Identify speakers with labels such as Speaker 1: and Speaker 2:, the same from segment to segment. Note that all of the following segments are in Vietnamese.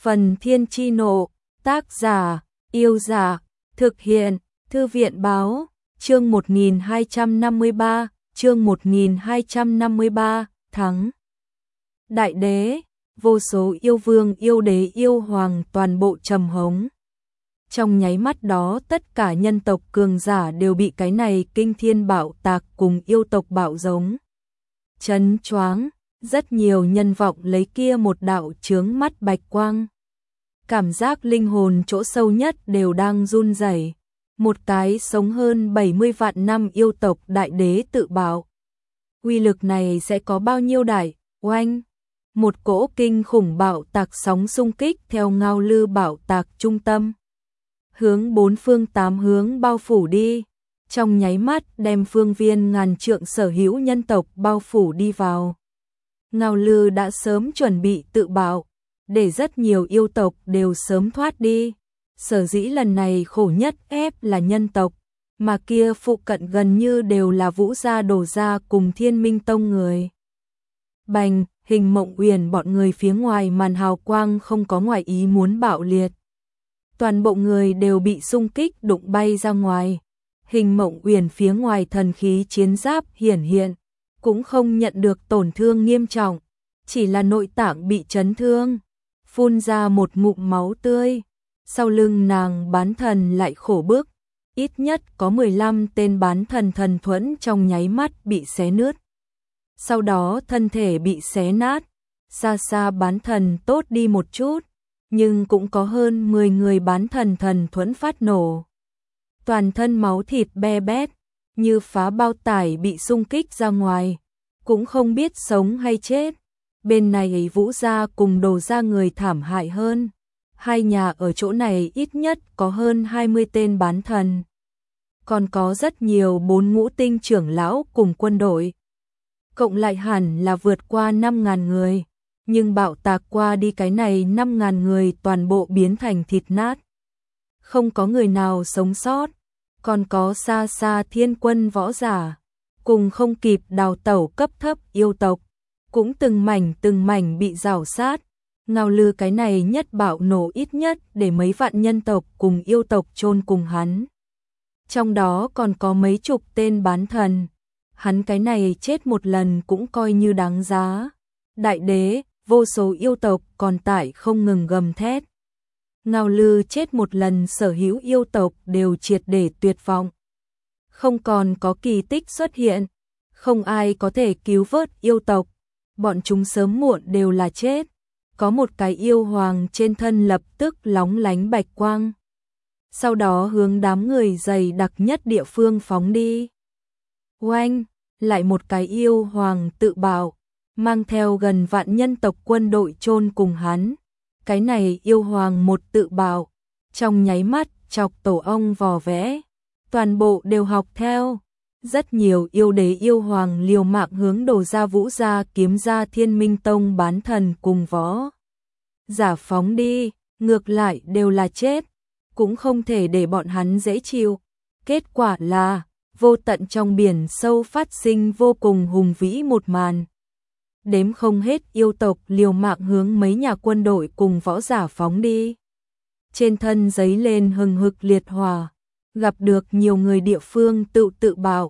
Speaker 1: Phần Thiên Chi Nộ, tác giả, Yêu Giả, thực hiện, Thư viện Báo, chương 1253, chương 1253, thắng. Đại đế, vô số yêu vương, yêu đế, yêu hoàng toàn bộ trầm hống. Trong nháy mắt đó tất cả nhân tộc cường giả đều bị cái này kinh thiên bạo tạc cùng yêu tộc bạo giống chấn choáng, rất nhiều nhân vọng lấy kia một đạo chướng mắt bạch quang. Cảm giác linh hồn chỗ sâu nhất đều đang run rẩy. Một cái sống hơn 70 vạn năm yêu tộc đại đế tự bạo. Uy lực này sẽ có bao nhiêu đại, oanh. Một cỗ kinh khủng bạo tạc sóng xung kích theo ngao lư bạo tạc trung tâm. Hướng bốn phương tám hướng bao phủ đi. Trong nháy mắt đem phương viên ngàn trượng sở hữu nhân tộc bao phủ đi vào. Ngao lư đã sớm chuẩn bị tự bạo, để rất nhiều yêu tộc đều sớm thoát đi. Sở dĩ lần này khổ nhất ép là nhân tộc, mà kia phụ cận gần như đều là Vũ gia Đồ gia cùng Thiên Minh Tông người. Bành, Hình Mộng Uyển bọn người phía ngoài màn hào quang không có ngoài ý muốn bạo liệt. Toàn bộ người đều bị xung kích đụng bay ra ngoài. Hình Mộng Uyển phía ngoài thần khí chiến giáp hiển hiện, cũng không nhận được tổn thương nghiêm trọng, chỉ là nội tạng bị chấn thương, phun ra một ngụm máu tươi. Sau lưng nàng bán thần lại khổ bức, ít nhất có 15 tên bán thần thần thuẫn trong nháy mắt bị xé nứt. Sau đó thân thể bị xé nát, xa xa bán thần tốt đi một chút, nhưng cũng có hơn 10 người bán thần thần thuẫn phát nổ. Toàn thân máu thịt be bét, như phá bao tải bị xung kích ra ngoài, cũng không biết sống hay chết. Bên này Vũ gia cùng Đồ gia người thảm hại hơn. Hai nhà ở chỗ này ít nhất có hơn 20 tên bán thần. Còn có rất nhiều 4 ngũ tinh trưởng lão cùng quân đội. Cộng lại hẳn là vượt qua 5.000 người. Nhưng bạo tạc qua đi cái này 5.000 người toàn bộ biến thành thịt nát. Không có người nào sống sót. Còn có xa xa thiên quân võ giả. Cùng không kịp đào tẩu cấp thấp yêu tộc. Cũng từng mảnh bị rào sát. Ngao lư cái này nhất bạo nổ ít nhất để mấy vạn nhân tộc cùng yêu tộc chôn cùng hắn. Trong đó còn có mấy chục tên bán thần. Hắn cái này chết một lần cũng coi như đáng giá. Đại đế, vô số yêu tộc còn tại không ngừng gầm thét. Ngao lư chết một lần sở hữu yêu tộc đều triệt để tuyệt vọng. Không còn có kỳ tích xuất hiện. Không ai có thể cứu vớt yêu tộc. Bọn chúng sớm muộn đều là chết. Có một cái yêu hoàng trên thân lập tức lóng lánh bạch quang. Sau đó hướng đám người dày đặc nhất địa phương phóng đi. Oanh, lại một cái yêu hoàng tự bạo, mang theo gần vạn nhân tộc quân đội chôn cùng hắn. Cái này yêu hoàng một tự bạo, trong nháy mắt chọc tổ ong vò vẽ, toàn bộ đều học theo. Rất nhiều yêu đế yêu hoàng liều mạng hướng Đồ gia, Vũ gia, Kiếm gia, Thiên Minh Tông bán thần cùng võ giả phóng đi, ngược lại đều là chết, cũng không thể để bọn hắn dễ chịu. Kết quả là vô tận trong biển sâu phát sinh vô cùng hùng vĩ một màn. Đếm không hết yêu tộc liều mạng hướng mấy nhà quân đội cùng võ giả phóng đi. Trên thân giấy lên hừng hực liệt hỏa, gặp được nhiều người địa phương tự bạo,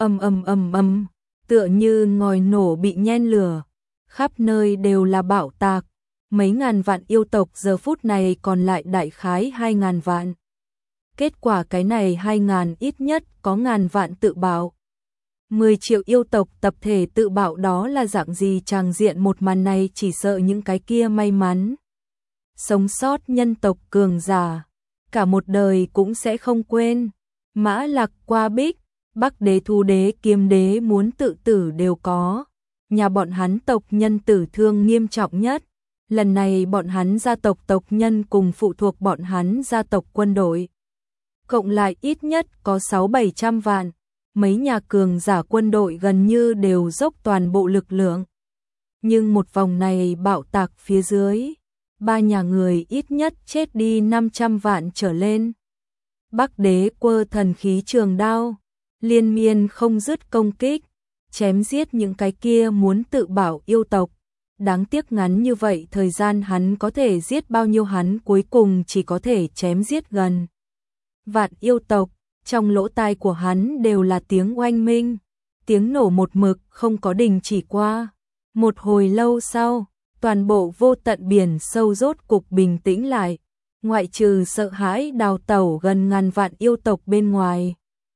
Speaker 1: tựa như ngòi nổ bị nhen lửa, khắp nơi đều là bạo tạc. Mấy ngàn vạn yêu tộc giờ phút này còn lại đại khái 2.000 vạn. Kết quả cái này 2.000 ít nhất có ngàn vạn tự bạo. 10 triệu yêu tộc tập thể tự bạo, đó là dạng gì tràng diện. Một màn này chỉ sợ những cái kia may mắn sống sót nhân tộc cường giả cả một đời cũng sẽ không quên. Mã Lạc, Qua Bích, Bắc đế, Thu đế, Kiếm đế muốn tự tử đều có. Nhà bọn hắn tộc nhân tử thương nghiêm trọng nhất. Lần này bọn hắn gia tộc tộc nhân cùng phụ thuộc bọn hắn gia tộc quân đội cộng lại ít nhất có 600-700 vạn. Mấy nhà cường giả quân đội gần như đều dốc toàn bộ lực lượng. Nhưng một vòng này bạo tạc phía dưới, 3 nhà người ít nhất chết đi 500 vạn trở lên. Bắc đế quơ thần khí trường đao, liên miên không dứt công kích, chém giết những cái kia muốn tự bảo yêu tộc. Đáng tiếc ngắn như vậy thời gian hắn có thể giết bao nhiêu hắn cuối cùng chỉ có thể chém giết gần vạn yêu tộc, trong lỗ tai của hắn đều là tiếng oanh minh, tiếng nổ một mực không có đình chỉ qua. Một hồi lâu sau, toàn bộ vô tận biển sâu rốt cục bình tĩnh lại, ngoại trừ sợ hãi đào tẩu gần ngàn vạn yêu tộc bên ngoài.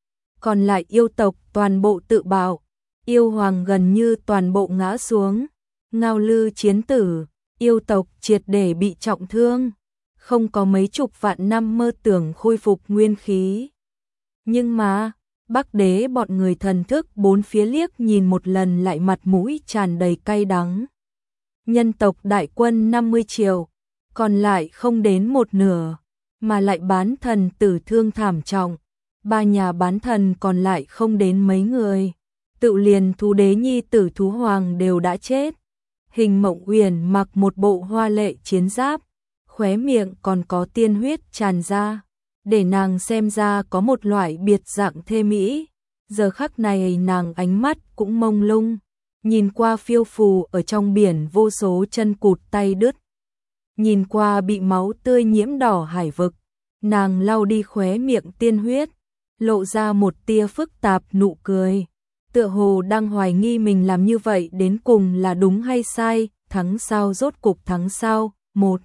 Speaker 1: Còn lại yêu tộc toàn bộ tự bạo, yêu hoàng gần như toàn bộ ngã xuống, Ngao Lư chiến tử, yêu tộc triệt để bị trọng thương, không có mấy chục vạn năm mơ tưởng khôi phục nguyên khí. Nhưng mà, Bắc Đế bọn người thần thức bốn phía liếc nhìn một lần lại mặt mũi tràn đầy cay đắng. Nhân tộc đại quân 50 triệu, còn lại không đến một nửa, mà lại bán thần tử thương thảm trọng. Ba nhà bán thần còn lại không đến mấy người, tự liền thú đế nhi tử thú hoàng đều đã chết. Hình Mộng Uyển mặc một bộ hoa lệ chiến giáp, khóe miệng còn có tiên huyết tràn ra, để nàng xem ra có một loại biệt dạng thê mỹ. Giờ khắc này nàng ánh mắt cũng mông lung, nhìn qua phiêu phù ở trong biển vô số chân cụt tay đứt, nhìn qua bị máu tươi nhiễm đỏ hải vực, nàng lau đi khóe miệng tiên huyết, lộ ra một tia phức tạp nụ cười, tựa hồ đang hoài nghi mình làm như vậy đến cùng là đúng hay sai, thắng sao rốt cục thắng sao. Một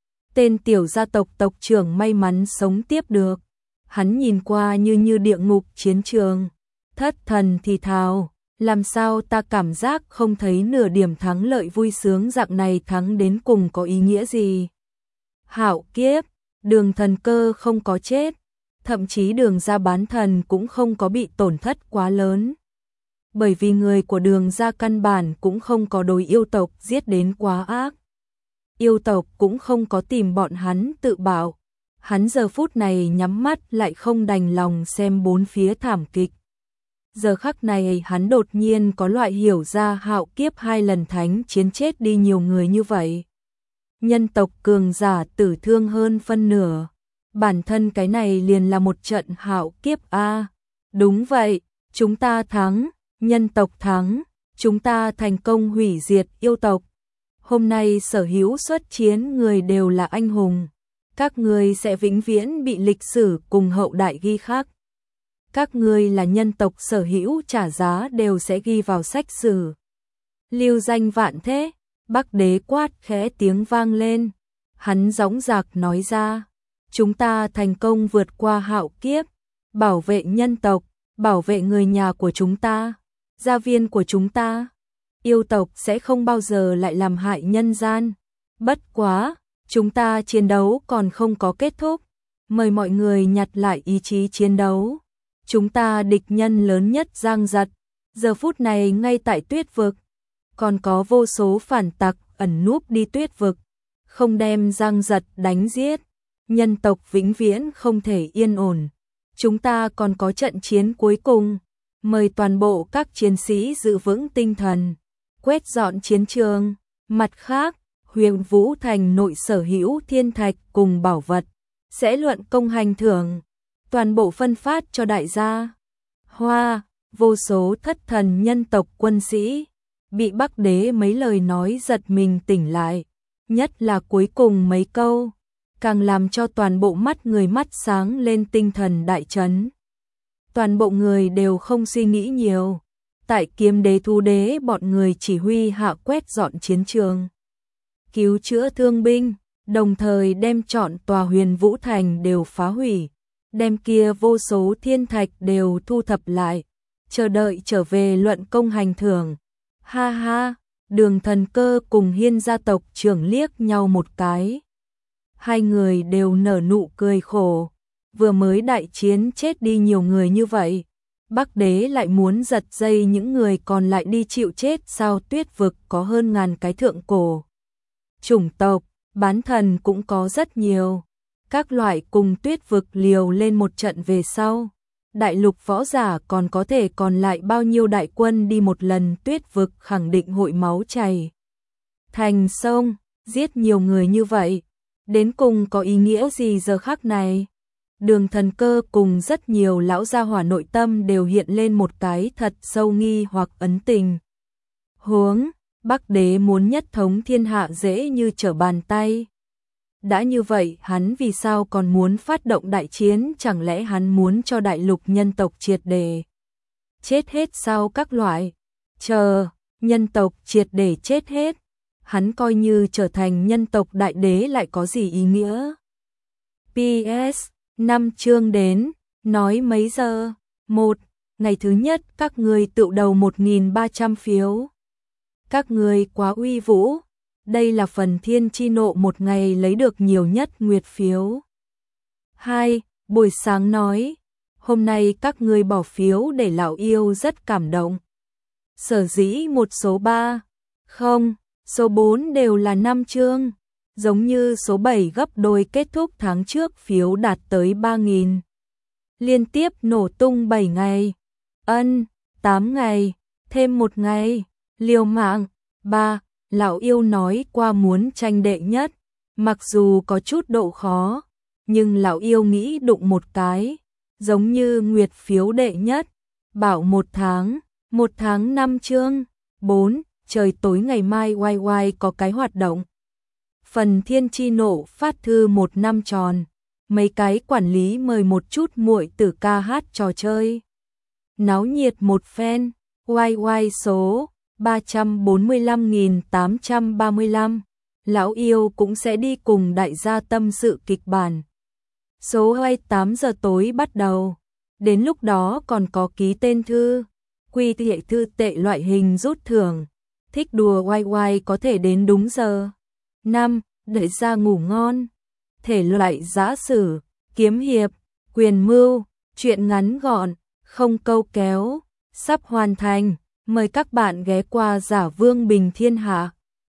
Speaker 1: tên tiểu gia tộc tộc trưởng may mắn sống tiếp được, hắn nhìn qua như địa ngục chiến trường, thất thần thì thào, làm sao ta cảm giác không thấy nửa điểm thắng lợi vui sướng, dạng này thắng đến cùng có ý nghĩa gì. Hạo kiếp, Đường Thần Cơ không có chết, thậm chí Đường gia bán thần cũng không có bị tổn thất quá lớn. Bởi vì người của Đường gia căn bản cũng không có đối yêu tộc giết đến quá ác. Yêu tộc cũng không có tìm bọn hắn tự bảo. Hắn giờ phút này nhắm mắt lại không đành lòng xem bốn phía thảm kịch. Giờ khắc này hắn đột nhiên có loại hiểu ra hạo kiếp 2 lần thánh chiến chết đi nhiều người như vậy. Nhân tộc cường giả tử thương hơn phân nửa. Bản thân cái này liền là một trận hạo kiếp a. Đúng vậy, chúng ta thắng, nhân tộc thắng, chúng ta thành công hủy diệt yêu tộc. Hôm nay sở hữu xuất chiến người đều là anh hùng. Các ngươi sẽ vĩnh viễn bị lịch sử cùng hậu đại ghi khắc. Các ngươi là nhân tộc sở hữu trả giá đều sẽ ghi vào sách sử. Lưu danh vạn thế, Bắc Đế quát khẽ tiếng vang lên. Hắn dõng dạc nói ra, chúng ta thành công vượt qua hạo kiếp, bảo vệ nhân tộc, bảo vệ người nhà của chúng ta, gia viên của chúng ta. Yêu tộc sẽ không bao giờ lại làm hại nhân gian. Bất quá, chúng ta chiến đấu còn không có kết thúc. Mời mọi người nhặt lại ý chí chiến đấu. Chúng ta địch nhân lớn nhất Giang Giật, giờ phút này ngay tại Tuyết Vực. Còn có vô số phản tặc ẩn núp đi Tuyết Vực. Không đem Giang Giật đánh giết, nhân tộc vĩnh viễn không thể yên ổn. Chúng ta còn có trận chiến cuối cùng. Mời toàn bộ các chiến sĩ giữ vững tinh thần, quét dọn chiến trường. Mặt khác, Huyền Vũ Thành nội sở hữu thiên thạch cùng bảo vật sẽ luận công hành thưởng, toàn bộ phân phát cho đại gia. Hoa, vô số thất thần nhân tộc quân sĩ bị Bắc Đế mấy lời nói giật mình tỉnh lại, nhất là cuối cùng mấy câu, càng làm cho toàn bộ mắt người mắt sáng lên, tinh thần đại chấn. Toàn bộ người đều không suy nghĩ nhiều, tại Kiếm Đế Thú Đế bọn người chỉ huy hạ quét dọn chiến trường, cứu chữa thương binh, đồng thời đem trọn tòa Huyền Vũ Thành đều phá hủy, đem kia vô số thiên thạch đều thu thập lại, chờ đợi trở về luận công hành thưởng. Ha ha, Đường Thần Cơ cùng Hiên gia tộc trưởng liếc nhau một cái. Hai người đều nở nụ cười khổ, vừa mới đại chiến chết đi nhiều người như vậy, Bắc Đế lại muốn giật dây những người còn lại đi chịu chết sao? Tuyết Vực có hơn ngàn cái thượng cổ chủng tộc, bán thần cũng có rất nhiều. Các loại cùng Tuyết Vực liều lên một trận về sau, đại lục võ giả còn có thể còn lại bao nhiêu đại quân đi một lần? Tuyết Vực khẳng định hội máu chảy thành sông, giết nhiều người như vậy, đến cùng có ý nghĩa gì? Giờ khắc này, Đường Thần Cơ cùng rất nhiều lão gia hỏa nội tâm đều hiện lên một cái thật sâu nghi hoặc ấn tình. Huống Bắc đế muốn nhất thống thiên hạ dễ như trở bàn tay. Đã như vậy, hắn vì sao còn muốn phát động đại chiến, chẳng lẽ hắn muốn cho đại lục nhân tộc triệt để chết hết sao? Các loại, chờ, nhân tộc triệt để chết hết, hắn coi như trở thành nhân tộc đại đế lại có gì ý nghĩa? PS, 5 chương đến, nói mấy giờ? 1. Ngày thứ nhất các người tụ đầu 1.300 phiếu. Các người quá uy vũ. Đây là phần thiên chi nộ một ngày lấy được nhiều nhất nguyệt phiếu. 2. Buổi sáng nói, hôm nay các người bỏ phiếu để lão yêu rất cảm động. Sở dĩ một số 3, không, số 4 đều là 5 chương, giống như số 7 gấp đôi kết thúc tháng trước phiếu đạt tới 3.000. Liên tiếp nổ tung 7 ngày, 8 ngày, thêm 1 ngày, liều mạng. 3. Lão yêu nói qua muốn tranh đệ nhất, mặc dù có chút độ khó, nhưng lão yêu nghĩ đụng một cái, giống như nguyệt phiếu đệ nhất, bảo một tháng 5 chương. 4. Trời tối ngày mai YY có cái hoạt động. Phần thiên chi nộ phát thư 1 năm tròn, mấy cái quản lý mời một chút muội tử ca hát trò chơi. Náo nhiệt một phen, YY số 345.835, lão yêu cũng sẽ đi cùng đại gia tâm sự kịch bản. Số 28 giờ tối bắt đầu, đến lúc đó còn có ký tên thư, quy hệ thư tệ loại hình rút thưởng, thích đùa YY có thể đến đúng giờ. 5. Đợi ra ngủ ngon, thể loại giã sử, kiếm hiệp, quyền mưu, truyện ngắn gọn, không câu kéo, sắp hoàn thành. Mời các bạn ghé qua Giả Vương Bình Thiên Hạ.